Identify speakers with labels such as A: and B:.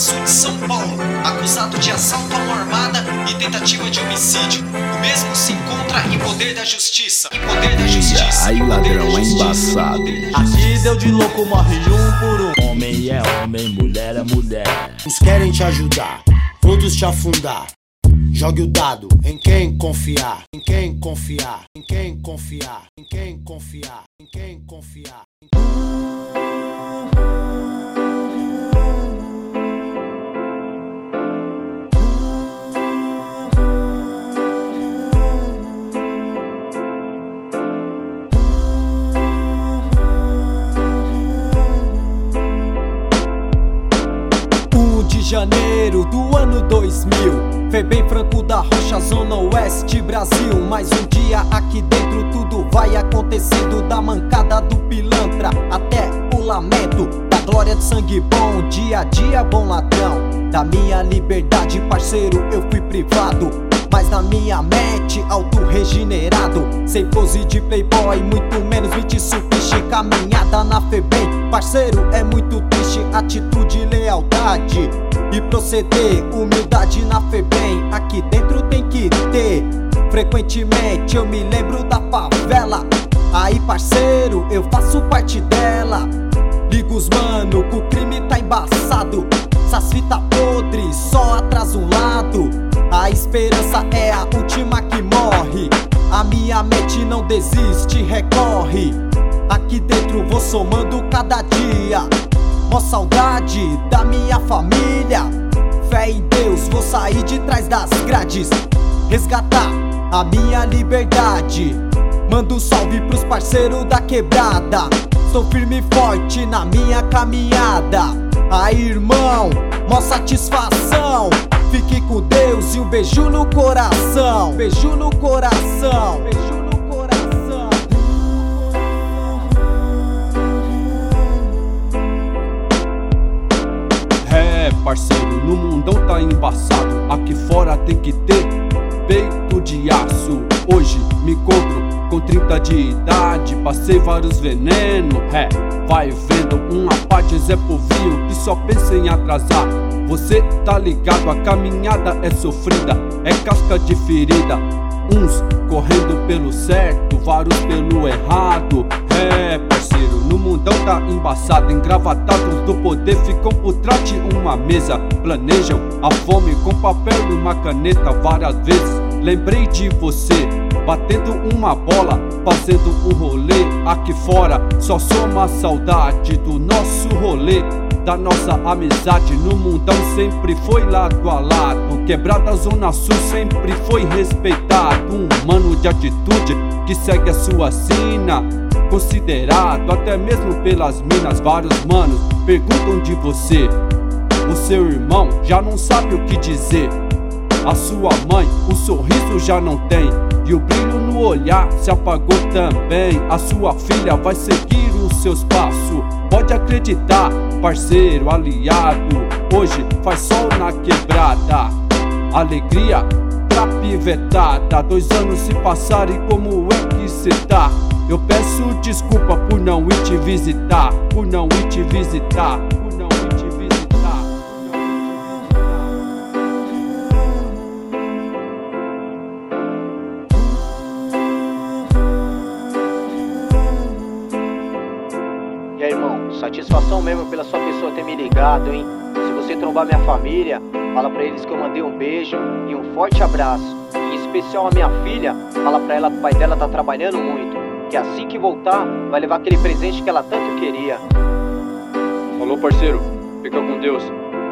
A: Sul de São Paulo, acusado de assalto a mão armada e tentativa de homicídio. O mesmo se encontra em poder da justiça.
B: Aí ladrão é embaçado.
C: Aqui deu de louco, morre um por um.
B: Homem é homem, mulher é mulher.
D: Uns querem te ajudar, outros te afundar. Jogue o dado em quem confiar, em quem confiar, em quem confiar, em quem confiar, em quem confiar.
C: Janeiro do ano 2000, Febem Franco da Rocha, Zona Oeste, Brasil. Mais um dia aqui dentro, tudo vai acontecendo. Da mancada do pilantra até o lamento, da glória de sangue bom, dia a dia bom ladrão. Da minha liberdade, parceiro, eu fui privado, mas na minha mente, auto-regenerado. Sem pose de playboy, muito menos Mitsubishi. Caminhada na Febem, parceiro, é muito triste. Atitude e lealdade e proceder, humildade na Febem, aqui dentro tem que ter. Frequentemente eu me lembro da favela, aí parceiro, eu faço parte dela. Liga os mano, que o crime tá embaçado. Essas fitas podres só atrasa um lado. A esperança é a última que morre. A minha mente não desiste, recorre. Aqui dentro vou somando cada dia. Mó saudade da minha família. Fé em Deus, vou sair de trás das grades, resgatar a minha liberdade. Mando um salve pros parceiros da quebrada. Estou firme e forte na minha caminhada. Aí irmão, mó satisfação. Fique com Deus e um beijo no coração. Beijo no coração. Beijo no coração.
E: É, parceiro, no mundão tá embaçado. Aqui fora tem que ter peito de aço. Hoje me encontro com 30 de idade, passei vários venenos. É, vai vendo uma pá de Zé Povinho que só pensa em atrasar. Você tá ligado, a caminhada é sofrida, é casca de ferida. Uns correndo pelo certo, vários pelo errado. É, parceiro, no mundão tá embaçado. Engravatados do poder ficam por trás de uma mesa. Planejam a fome com papel e uma caneta. Várias vezes lembrei de você, batendo uma bola, fazendo um rolê. Aqui fora só soma a saudade do nosso rolê, da nossa amizade. No mundão sempre foi lado a lado. Quebrada Zona Sul sempre foi respeitado. Um mano de atitude que segue a sua sina, considerado até mesmo pelas minas. Vários manos perguntam de você, o seu irmão já não sabe o que dizer. A sua mãe, o sorriso já não tem, e o brilho no olhar se apagou também. A sua filha vai seguir os seus passos, pode acreditar, parceiro, aliado. Hoje faz sol na quebrada, alegria pra pivetada. 2 anos se passarem, como é que cê tá? Eu peço desculpa por não ir te visitar, por não ir te visitar, por não ir te visitar.
F: E aí, irmão, satisfação mesmo pela sua pessoa ter me ligado, hein? Se você trombar minha família, fala pra eles que eu mandei um beijo e um forte abraço. Em especial a minha filha, fala pra ela que o pai dela tá trabalhando muito, que assim que voltar, vai levar aquele presente que ela tanto queria.
E: Falou, parceiro, fica com Deus.